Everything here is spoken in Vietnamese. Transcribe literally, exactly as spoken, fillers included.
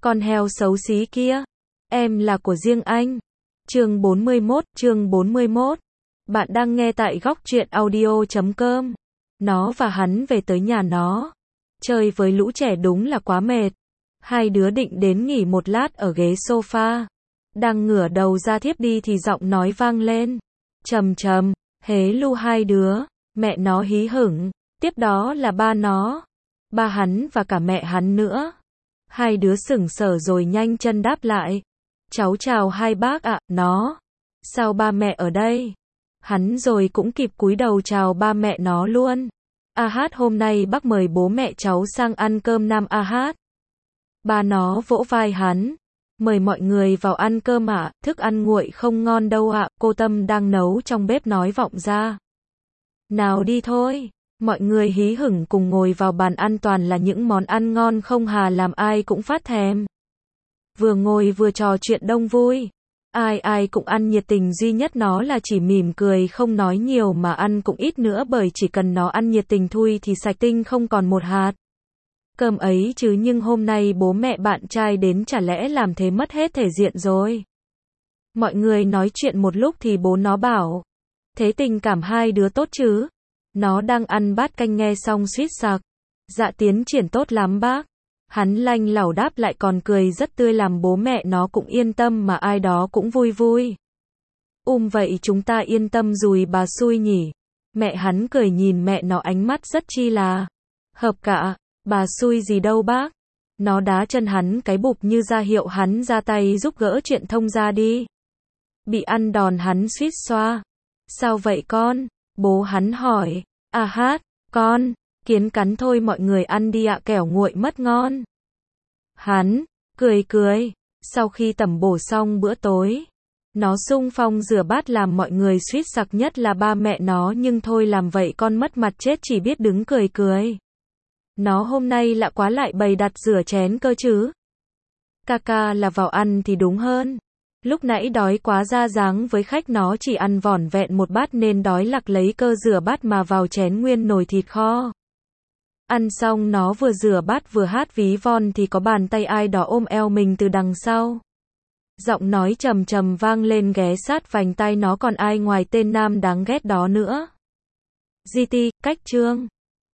Con heo xấu xí kia, em là của riêng anh. Chương bốn mươi mốt, chương bốn mươi mốt. Bạn đang nghe tại góc truyện audio chấm com. Nó và hắn về tới nhà nó. Chơi với lũ trẻ đúng là quá mệt. Hai đứa định đến nghỉ một lát ở ghế sofa. Đang ngửa đầu ra thiếp đi thì giọng nói vang lên. Trầm trầm, hế lu hai đứa. Mẹ nó hí hửng. Tiếp đó là ba nó. Ba hắn và cả mẹ hắn nữa. Hai đứa sững sờ rồi nhanh chân đáp lại. Cháu chào hai bác ạ, nó. Sao ba mẹ ở đây? Hắn rồi cũng kịp cúi đầu chào ba mẹ nó luôn. A hát hôm nay bác mời bố mẹ cháu sang ăn cơm nam A hát. Ba nó vỗ vai hắn. Mời mọi người vào ăn cơm ạ, thức ăn nguội không ngon đâu ạ, cô Tâm đang nấu trong bếp nói vọng ra. Nào đi thôi. Mọi người hí hửng cùng ngồi vào bàn ăn, toàn là những món ăn ngon không hà làm ai cũng phát thèm. Vừa ngồi vừa trò chuyện đông vui. Ai ai cũng ăn nhiệt tình, duy nhất nó là chỉ mỉm cười không nói nhiều mà ăn cũng ít nữa, bởi chỉ cần nó ăn nhiệt tình thui thì sạch tinh không còn một hạt cơm ấy chứ, nhưng hôm nay bố mẹ bạn trai đến chả lẽ làm thế mất hết thể diện rồi. Mọi người nói chuyện một lúc thì bố nó bảo. Thế tình cảm hai đứa tốt chứ? Nó đang ăn bát canh nghe xong suýt sặc. Dạ tiến triển tốt lắm bác. Hắn lanh lỏng đáp lại còn cười rất tươi làm bố mẹ nó cũng yên tâm mà ai đó cũng vui vui. Um vậy chúng ta yên tâm rồi bà xui nhỉ. Mẹ hắn cười nhìn mẹ nó ánh mắt rất chi là hợp cả. Bà xui gì đâu bác. Nó đá chân hắn cái bụp như ra hiệu hắn ra tay giúp gỡ chuyện thông ra đi. Bị ăn đòn hắn suýt xoa. Sao vậy con? Bố hắn hỏi. A hát, con, kiến cắn thôi mọi người ăn đi ạ, kẻo nguội mất ngon. Hắn, cười cười, sau khi tẩm bổ xong bữa tối, nó xung phong rửa bát làm mọi người suýt sặc, nhất là ba mẹ nó, nhưng thôi làm vậy con mất mặt chết, chỉ biết đứng cười cười. Nó hôm nay lạ quá lại bày đặt rửa chén cơ chứ. Ca ca là vào ăn thì đúng hơn. Lúc nãy đói quá ra dáng với khách, nó chỉ ăn vỏn vẹn một bát nên đói lặc lấy cơ rửa bát mà vào chén nguyên nồi thịt kho. Ăn xong nó vừa rửa bát vừa hát ví von thì có bàn tay ai đó ôm eo mình từ đằng sau. Giọng nói trầm trầm vang lên ghé sát vành tai nó, còn ai ngoài tên nam đáng ghét đó nữa. giê tê, cách chương.